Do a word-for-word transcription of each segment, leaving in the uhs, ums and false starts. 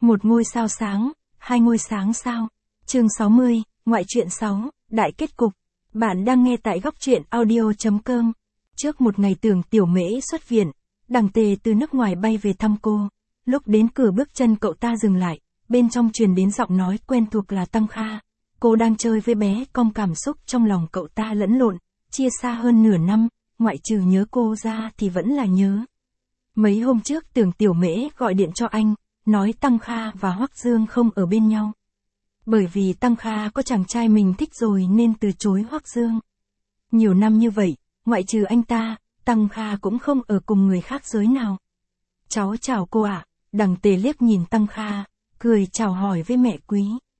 Một ngôi sao sáng, hai ngôi sáng sao. Chương sáu mươi, ngoại truyện sáu, đại kết cục. Bạn đang nghe tại góc truyện audio chấm com. Trước một ngày Tưởng Tiểu Mễ xuất viện, Đằng Tề từ nước ngoài bay về thăm cô. Lúc đến cửa bước chân cậu ta dừng lại, bên trong truyền đến giọng nói quen thuộc là Tăng Kha. Cô đang chơi với bé con, cảm xúc trong lòng cậu ta lẫn lộn, chia xa hơn nửa năm, ngoại trừ nhớ cô ra thì vẫn là nhớ. Mấy hôm trước Tưởng Tiểu Mễ gọi điện cho anh, nói Tăng Kha và Hoắc Dương không ở bên nhau. Bởi vì Tăng Kha có chàng trai mình thích rồi nên từ chối Hoắc Dương. Nhiều năm như vậy, ngoại trừ anh ta, Tăng Kha cũng không ở cùng người khác giới nào. Cháu chào cô ạ. Đằng Tề liếc nhìn Tăng Kha, cười chào hỏi với mẹ Quý.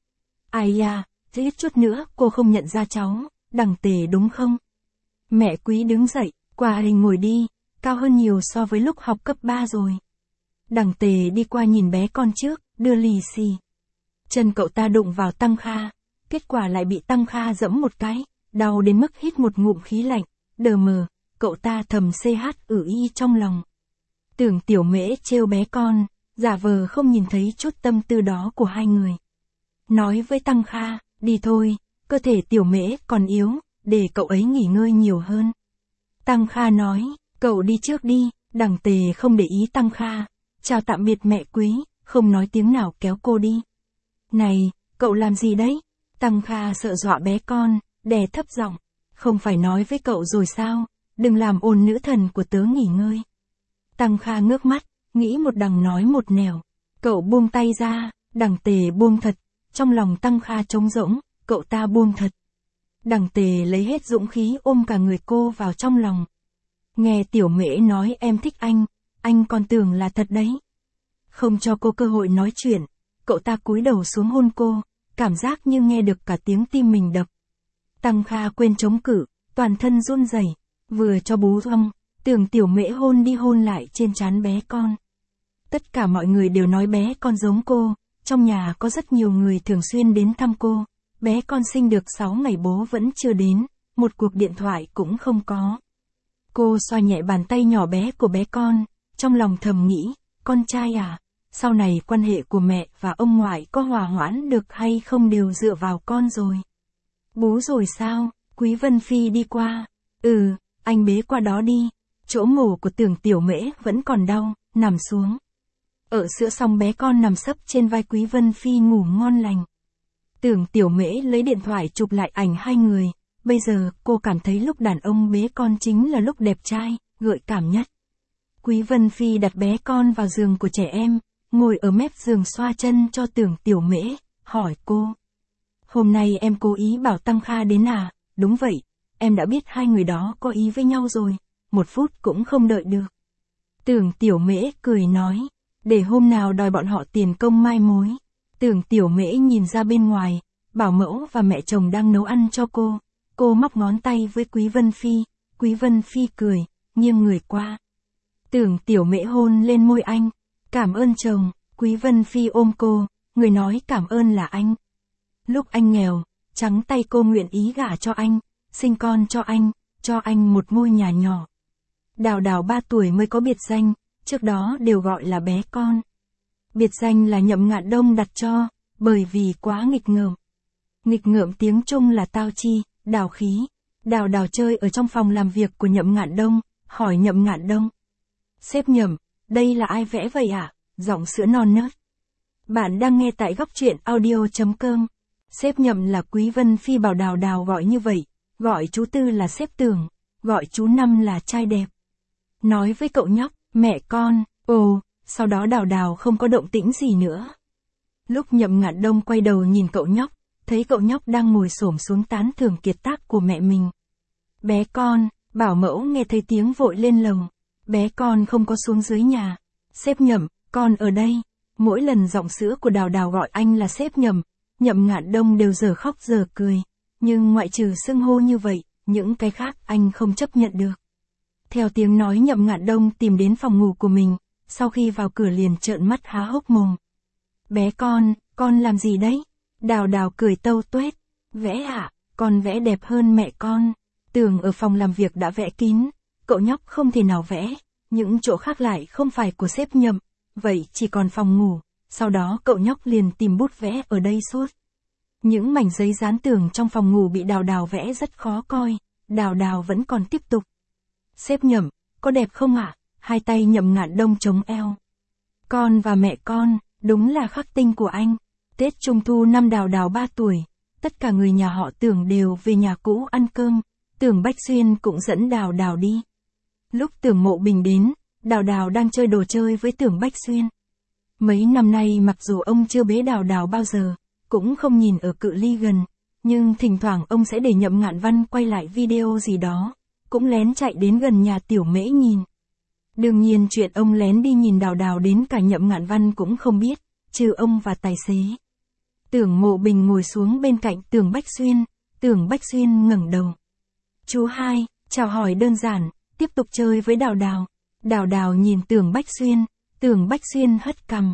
Ai à, thế chút nữa cô không nhận ra cháu, Đằng Tề đúng không? Mẹ Quý đứng dậy, qua hình ngồi đi, cao hơn nhiều so với lúc học cấp ba rồi. Đằng Tề đi qua nhìn bé con trước, đưa lì xì. Chân cậu ta đụng vào Tăng Kha, kết quả lại bị Tăng Kha giẫm một cái, đau đến mức hít một ngụm khí lạnh, đờ mờ, cậu ta thầm ch ử y trong lòng. Tưởng Tiểu Mễ trêu bé con, giả vờ không nhìn thấy chút tâm tư đó của hai người. Nói với Tăng Kha, đi thôi, cơ thể Tiểu Mễ còn yếu, để cậu ấy nghỉ ngơi nhiều hơn. Tăng Kha nói, cậu đi trước đi. Đằng Tề không để ý Tăng Kha, chào tạm biệt mẹ Quý, không nói tiếng nào kéo cô đi. Này, cậu làm gì đấy? Tăng Kha sợ dọa bé con, đè thấp giọng, không phải nói với cậu rồi sao, đừng làm ồn nữ thần của tớ nghỉ ngơi. Tăng Kha ngước mắt, nghĩ một đằng nói một nẻo, cậu buông tay ra. Đằng Tề buông thật, trong lòng Tăng Kha trống rỗng, cậu ta buông thật. Đằng Tề lấy hết dũng khí ôm cả người cô vào trong lòng. Nghe Tiểu Mễ nói em thích anh, anh còn tưởng là thật đấy. Không cho cô cơ hội nói chuyện, cậu ta cúi đầu xuống hôn cô, cảm giác như nghe được cả tiếng tim mình đập. Tăng Kha quên chống cự, toàn thân run rẩy, vừa cho bú rong, Tưởng Tiểu Mễ hôn đi hôn lại trên trán bé con. Tất cả mọi người đều nói bé con giống cô, trong nhà có rất nhiều người thường xuyên đến thăm cô, bé con sinh được sáu ngày bố vẫn chưa đến, một cuộc điện thoại cũng không có. Cô xoa nhẹ bàn tay nhỏ bé của bé con, trong lòng thầm nghĩ, con trai à, sau này quan hệ của mẹ và ông ngoại có hòa hoãn được hay không đều dựa vào con rồi. Bú rồi sao? Quý Vân Phi đi qua. Ừ, anh bế qua đó đi. Chỗ mổ của Tưởng Tiểu Mễ vẫn còn đau, nằm xuống. Ở sữa xong bé con nằm sấp trên vai Quý Vân Phi ngủ ngon lành. Tưởng Tiểu Mễ lấy điện thoại chụp lại ảnh hai người. Bây giờ, cô cảm thấy lúc đàn ông bế con chính là lúc đẹp trai, gợi cảm nhất. Quý Vân Phi đặt bé con vào giường của trẻ em, ngồi ở mép giường xoa chân cho Tưởng Tiểu Mễ, hỏi cô. Hôm nay em cố ý bảo Tăng Kha đến à? Đúng vậy, em đã biết hai người đó có ý với nhau rồi, một phút cũng không đợi được. Tưởng Tiểu Mễ cười nói, để hôm nào đòi bọn họ tiền công mai mối. Tưởng Tiểu Mễ nhìn ra bên ngoài, bảo mẫu và mẹ chồng đang nấu ăn cho cô. Cô móc ngón tay với Quý Vân Phi, Quý Vân Phi cười, nghiêng người qua. Tưởng Tiểu Mễ hôn lên môi anh, cảm ơn chồng. Quý Vân Phi ôm cô, người nói cảm ơn là anh. Lúc anh nghèo, trắng tay cô nguyện ý gả cho anh, sinh con cho anh, cho anh một ngôi nhà nhỏ. Đào Đào ba tuổi mới có biệt danh, trước đó đều gọi là bé con. Biệt danh là Nhậm Ngạn Đông đặt cho, bởi vì quá nghịch ngợm. Nghịch ngợm tiếng Trung là tao chi, đào khí. Đào Đào chơi ở trong phòng làm việc của Nhậm Ngạn Đông, hỏi Nhậm Ngạn Đông. Sếp Nhậm, đây là ai vẽ vậy ạ? À? Giọng sữa non nớt. Bạn đang nghe tại góc truyện audio chấm com. Sếp Nhậm là Quý Vân Phi bảo Đào Đào gọi như vậy, gọi chú Tư là sếp Tưởng, gọi chú Năm là trai đẹp. Nói với cậu nhóc, mẹ con, ồ, sau đó Đào Đào không có động tĩnh gì nữa. Lúc Nhậm Ngạn Đông quay đầu nhìn cậu nhóc, thấy cậu nhóc đang ngồi xổm xuống tán thưởng kiệt tác của mẹ mình. Bé con, bảo mẫu nghe thấy tiếng vội lên lầu. Bé con không có xuống dưới nhà. Sếp Nhậm, con ở đây. Mỗi lần giọng sữa của Đào Đào gọi anh là sếp Nhậm, Nhậm Ngạn Đông đều giờ khóc giờ cười. Nhưng ngoại trừ xưng hô như vậy, những cái khác anh không chấp nhận được. Theo tiếng nói Nhậm Ngạn Đông tìm đến phòng ngủ của mình, sau khi vào cửa liền trợn mắt há hốc mồm. Bé con, con làm gì đấy? Đào Đào cười tâu tuét. Vẽ ạ, à, con vẽ đẹp hơn mẹ con. Tường ở phòng làm việc đã vẽ kín, cậu nhóc không thể nào vẽ, những chỗ khác lại không phải của sếp Nhậm, vậy chỉ còn phòng ngủ, sau đó cậu nhóc liền tìm bút vẽ ở đây suốt. Những mảnh giấy dán tường trong phòng ngủ bị Đào Đào vẽ rất khó coi, Đào Đào vẫn còn tiếp tục. Sếp Nhậm, có đẹp không ạ? Hai tay Nhậm Ngạn Đông chống eo. Con và mẹ con, đúng là khắc tinh của anh. Tết Trung thu năm Đào Đào ba tuổi, tất cả người nhà họ Tưởng đều về nhà cũ ăn cơm, Tưởng Bách Xuyên cũng dẫn Đào Đào đi. Lúc Tưởng Mộ Bình đến, Đào Đào đang chơi đồ chơi với Tưởng Bách Xuyên. Mấy năm nay mặc dù ông chưa bế Đào Đào bao giờ, cũng không nhìn ở cự ly gần, nhưng thỉnh thoảng ông sẽ để Nhậm Ngạn Văn quay lại video gì đó, cũng lén chạy đến gần nhà Tiểu Mễ nhìn. Đương nhiên chuyện ông lén đi nhìn Đào Đào đến cả Nhậm Ngạn Văn cũng không biết, trừ ông và tài xế. Tưởng Mộ Bình ngồi xuống bên cạnh Tưởng Bách Xuyên, Tưởng Bách Xuyên ngẩng đầu. Chú hai, chào hỏi đơn giản, tiếp tục chơi với Đào Đào. Đào Đào nhìn Tưởng Bách Xuyên, Tưởng Bách Xuyên hất cằm.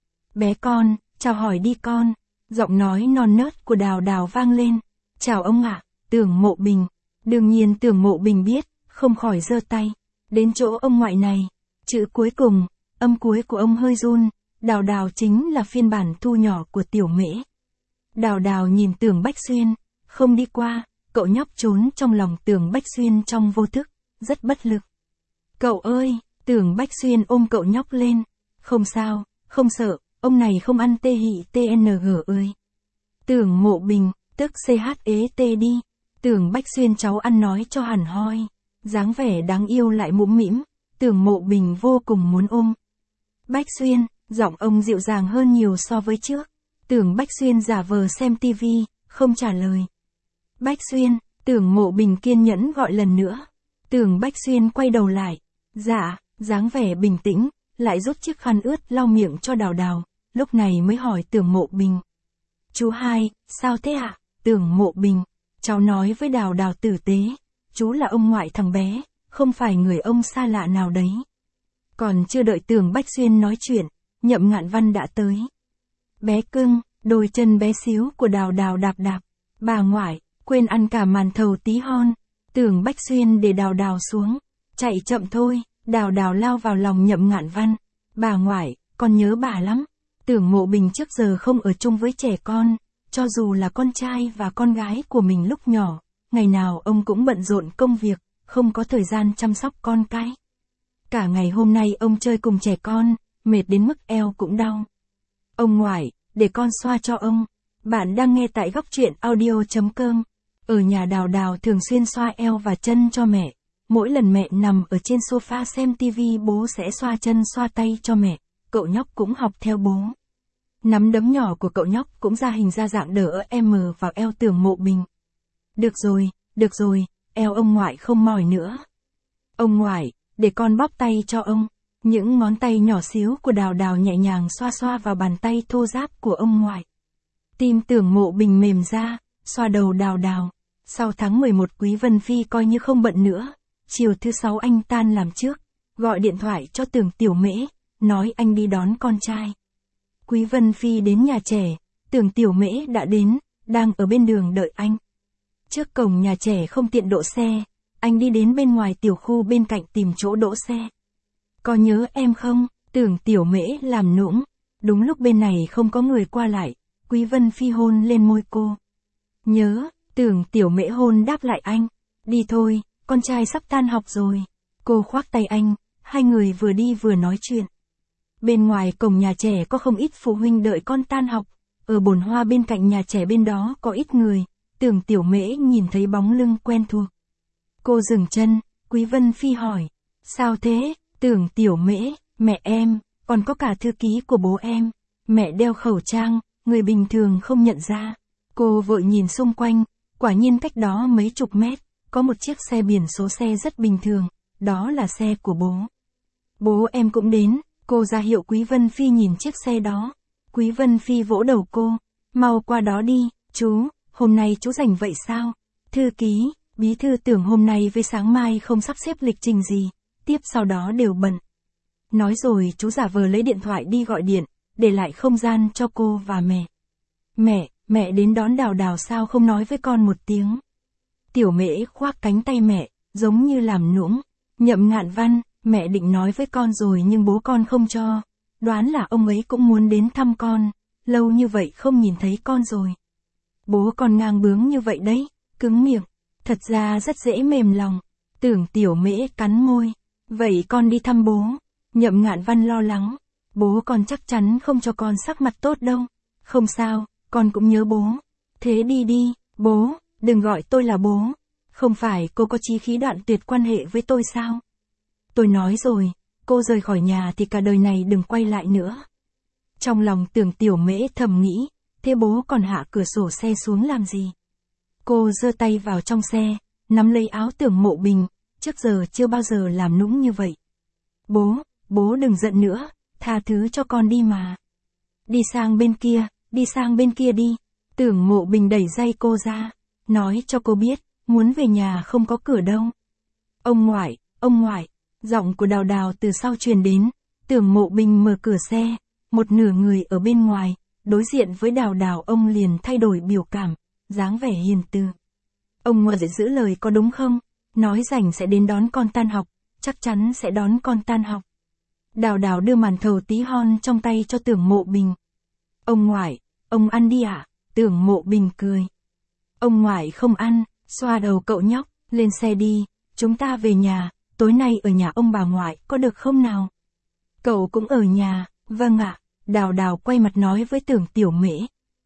Bé con, chào hỏi đi con. Giọng nói non nớt của Đào Đào vang lên. Chào ông ạ, Tưởng Mộ Bình. Đương nhiên Tưởng Mộ Bình biết, không khỏi giơ tay. Đến chỗ ông ngoại này, chữ cuối cùng, âm cuối của ông hơi run, Đào Đào chính là phiên bản thu nhỏ của Tiểu Mễ. Đào Đào nhìn Tưởng Bách Xuyên, không đi qua, cậu nhóc trốn trong lòng Tưởng Bách Xuyên trong vô thức, rất bất lực. Cậu ơi, Tưởng Bách Xuyên ôm cậu nhóc lên. Không sao, không sợ, ông này không ăn tê hị tê en giê ơi. Tưởng Mộ Bình, tức xê hát e tê đi. Tưởng Bách Xuyên cháu ăn nói cho hẳn hoi. Dáng vẻ đáng yêu lại mũm mĩm, Tưởng Mộ Bình vô cùng muốn ôm. Bách Xuyên, giọng ông dịu dàng hơn nhiều so với trước. Tưởng Bách Xuyên giả vờ xem tivi, không trả lời. Bách Xuyên, Tưởng Mộ Bình kiên nhẫn gọi lần nữa. Tưởng Bách Xuyên quay đầu lại. Dạ, dáng vẻ bình tĩnh, lại rút chiếc khăn ướt lau miệng cho Đào Đào, lúc này mới hỏi Tưởng Mộ Bình. Chú hai, sao thế ạ? À? Tưởng Mộ Bình, cháu nói với Đào Đào tử tế, chú là ông ngoại thằng bé, không phải người ông xa lạ nào đấy. Còn chưa đợi Tưởng Bách Xuyên nói chuyện, Nhậm Ngạn Văn đã tới. Bé cưng, đôi chân bé xíu của Đào Đào đạp đạp, bà ngoại, quên ăn cả màn thầu tí hon. Tưởng Bách Xuyên để Đào Đào xuống, chạy chậm thôi, Đào Đào lao vào lòng Nhậm Ngạn Văn. Bà ngoại, con nhớ bà lắm. Tưởng Mộ Bình trước giờ không ở chung với trẻ con, cho dù là con trai và con gái của mình lúc nhỏ, ngày nào ông cũng bận rộn công việc, không có thời gian chăm sóc con cái. Cả ngày hôm nay ông chơi cùng trẻ con, mệt đến mức eo cũng đau. Ông ngoại, để con xoa cho ông. Bạn đang nghe tại góc truyện audio chấm com. Ở nhà Đào Đào thường xuyên xoa eo và chân cho mẹ. Mỗi lần mẹ nằm ở trên sofa xem tivi bố sẽ xoa chân xoa tay cho mẹ. Cậu nhóc cũng học theo bố. Nắm đấm nhỏ của cậu nhóc cũng ra hình ra dạng đỡ em vào eo Tưởng Mộ Bình. Được rồi, được rồi, eo ông ngoại không mỏi nữa. Ông ngoại, để con bóp tay cho ông. Những ngón tay nhỏ xíu của Đào Đào nhẹ nhàng xoa xoa vào bàn tay thô ráp của ông ngoại. Tim Tưởng Mộ Bình mềm ra, xoa đầu Đào Đào. Sau tháng mười một Quý Vân Phi coi như không bận nữa. Chiều thứ sáu anh tan làm trước, gọi điện thoại cho Tưởng Tiểu Mễ, nói anh đi đón con trai. Quý Vân Phi đến nhà trẻ, Tưởng Tiểu Mễ đã đến, đang ở bên đường đợi anh. Trước cổng nhà trẻ không tiện đỗ xe, anh đi đến bên ngoài tiểu khu bên cạnh tìm chỗ đỗ xe. Có nhớ em không? Tưởng Tiểu Mễ làm nũng. Đúng lúc bên này không có người qua lại, Quý Vân Phi hôn lên môi cô. Nhớ, Tưởng Tiểu Mễ hôn đáp lại anh. Đi thôi, con trai sắp tan học rồi. Cô khoác tay anh, hai người vừa đi vừa nói chuyện. Bên ngoài cổng nhà trẻ có không ít phụ huynh đợi con tan học. Ở bồn hoa bên cạnh nhà trẻ bên đó có ít người. Tưởng Tiểu Mễ nhìn thấy bóng lưng quen thuộc. Cô dừng chân, Quý Vân Phi hỏi. Sao thế? Tưởng Tiểu Mễ, mẹ em, còn có cả thư ký của bố em. Mẹ đeo khẩu trang, người bình thường không nhận ra. Cô vội nhìn xung quanh, quả nhiên cách đó mấy chục mét, có một chiếc xe biển số xe rất bình thường, đó là xe của bố. Bố em cũng đến, cô ra hiệu Quý Vân Phi nhìn chiếc xe đó. Quý Vân Phi vỗ đầu cô, mau qua đó đi, chú, hôm nay chú rảnh vậy sao? Thư ký, bí thư Tưởng hôm nay với sáng mai không sắp xếp lịch trình gì, tiếp sau đó đều bận. Nói rồi chú giả vờ lấy điện thoại đi gọi điện, để lại không gian cho cô và mẹ. Mẹ, mẹ đến đón Đào Đào sao không nói với con một tiếng? Tiểu Mễ khoác cánh tay mẹ, giống như làm nũng. Nhậm Ngạn Văn, mẹ định nói với con rồi nhưng bố con không cho. đoán là ông ấy cũng muốn đến thăm con, lâu như vậy không nhìn thấy con rồi. Bố con ngang bướng như vậy đấy, cứng miệng, thật ra rất dễ mềm lòng. Tưởng Tiểu Mễ cắn môi, vậy con đi thăm bố. Nhậm Ngạn Văn lo lắng, bố con chắc chắn không cho con sắc mặt tốt đâu. Không sao, con cũng nhớ bố. Thế đi đi, bố, đừng gọi tôi là bố. Không phải cô có chí khí đoạn tuyệt quan hệ với tôi sao? Tôi nói rồi, cô rời khỏi nhà thì cả đời này đừng quay lại nữa. Trong lòng Tưởng Tiểu Mễ thầm nghĩ, thế bố còn hạ cửa sổ xe xuống làm gì? Cô giơ tay vào trong xe, nắm lấy áo Tưởng Mộ Bình, trước giờ chưa bao giờ làm nũng như vậy. Bố, bố đừng giận nữa, tha thứ cho con đi mà. Đi sang bên kia, đi sang bên kia đi. Tưởng Mộ Bình đẩy dây cô ra, nói cho cô biết, muốn về nhà không có cửa đâu. Ông ngoại, ông ngoại, giọng của Đào Đào từ sau truyền đến. Tưởng Mộ Bình mở cửa xe, một nửa người ở bên ngoài, đối diện với Đào Đào ông liền thay đổi biểu cảm, dáng vẻ hiền từ. Ông ngoại giữ lời có đúng không? Nói rảnh sẽ đến đón con tan học, chắc chắn sẽ đón con tan học. Đào Đào đưa màn thầu tí hon trong tay cho Tưởng Mộ Bình. Ông ngoại, ông ăn đi ạ. À? Tưởng Mộ Bình cười. Ông ngoại không ăn, xoa đầu cậu nhóc, lên xe đi, chúng ta về nhà, tối nay ở nhà ông bà ngoại có được không nào? Cậu cũng ở nhà, vâng ạ. Đào Đào quay mặt nói với Tưởng Tiểu Mễ.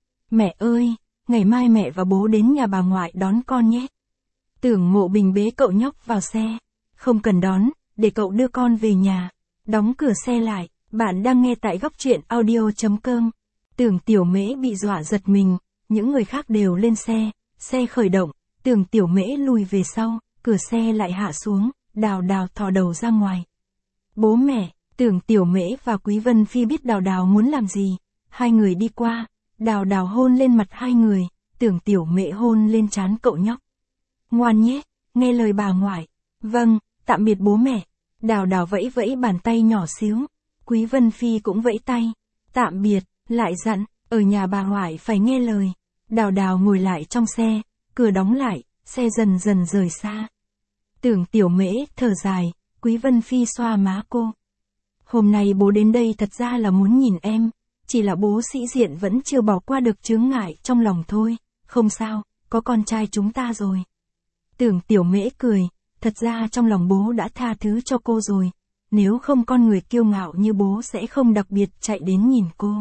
Mẹ ơi, ngày mai mẹ và bố đến nhà bà ngoại đón con nhé. Tưởng Mộ Bình bế cậu nhóc vào xe. Không cần đón, để cậu đưa con về nhà. Đóng cửa xe lại, bạn đang nghe tại góc truyện audio chấm com. Tưởng Tiểu Mễ bị dọa giật mình, những người khác đều lên xe, xe khởi động, Tưởng Tiểu Mễ lùi về sau, cửa xe lại hạ xuống, Đào Đào thò đầu ra ngoài. Bố mẹ, Tưởng Tiểu Mễ và Quý Vân Phi biết Đào Đào muốn làm gì, hai người đi qua, Đào Đào hôn lên mặt hai người, Tưởng Tiểu Mễ hôn lên trán cậu nhóc. Ngoan nhé, nghe lời bà ngoại. Vâng, tạm biệt bố mẹ. Đào Đào vẫy vẫy bàn tay nhỏ xíu, Quý Vân Phi cũng vẫy tay. Tạm biệt, lại dặn, ở nhà bà ngoại phải nghe lời. Đào Đào ngồi lại trong xe, cửa đóng lại, xe dần dần rời xa. Tưởng Tiểu Mễ thở dài, Quý Vân Phi xoa má cô. Hôm nay bố đến đây thật ra là muốn nhìn em, chỉ là bố sĩ diện vẫn chưa bỏ qua được chướng ngại trong lòng thôi, không sao, có con trai chúng ta rồi. Tưởng Tiểu Mễ cười, thật ra trong lòng bố đã tha thứ cho cô rồi, nếu không con người kiêu ngạo như bố sẽ không đặc biệt chạy đến nhìn cô.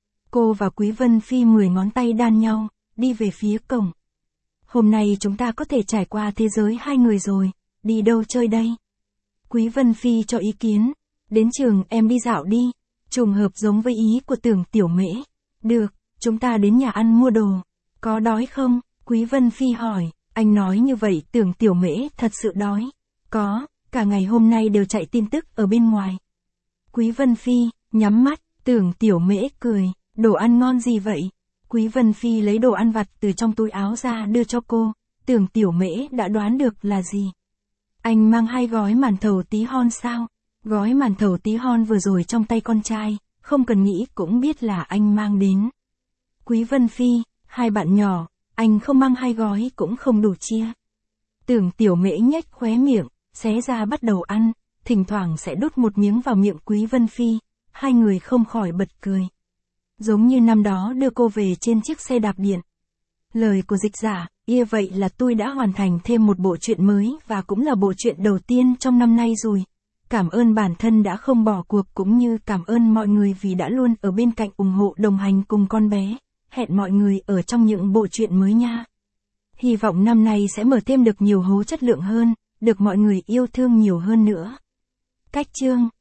Cô và Quý Vân Phi mười ngón tay đan nhau, đi về phía cổng. Hôm nay chúng ta có thể trải qua thế giới hai người rồi, đi đâu chơi đây? Quý Vân Phi cho ý kiến, đến trường em đi dạo đi, trùng hợp giống với ý của Tưởng Tiểu Mễ. Được, chúng ta đến nhà ăn mua đồ, có đói không? Quý Vân Phi hỏi, anh nói như vậy Tưởng Tiểu Mễ thật sự đói. Có, cả ngày hôm nay đều chạy tin tức ở bên ngoài. Quý Vân Phi, nhắm mắt, Tưởng Tiểu Mễ cười, đồ ăn ngon gì vậy? Quý Vân Phi lấy đồ ăn vặt từ trong túi áo ra đưa cho cô, Tưởng Tiểu Mễ đã đoán được là gì. Anh mang hai gói màn thầu tí hon sao? Gói màn thầu tí hon vừa rồi trong tay con trai, không cần nghĩ cũng biết là anh mang đến. Quý Vân Phi, hai bạn nhỏ, anh không mang hai gói cũng không đủ chia. Tưởng Tiểu Mễ nhếch khóe miệng, xé ra bắt đầu ăn, thỉnh thoảng sẽ đút một miếng vào miệng Quý Vân Phi, hai người không khỏi bật cười. Giống như năm đó đưa cô về trên chiếc xe đạp điện. Lời của dịch giả, ia vậy là tôi đã hoàn thành thêm một bộ truyện mới và cũng là bộ truyện đầu tiên trong năm nay rồi. Cảm ơn bản thân đã không bỏ cuộc cũng như cảm ơn mọi người vì đã luôn ở bên cạnh ủng hộ đồng hành cùng con bé. Hẹn mọi người ở trong những bộ truyện mới nha. Hy vọng năm nay sẽ mở thêm được nhiều hố chất lượng hơn, được mọi người yêu thương nhiều hơn nữa. Cách chương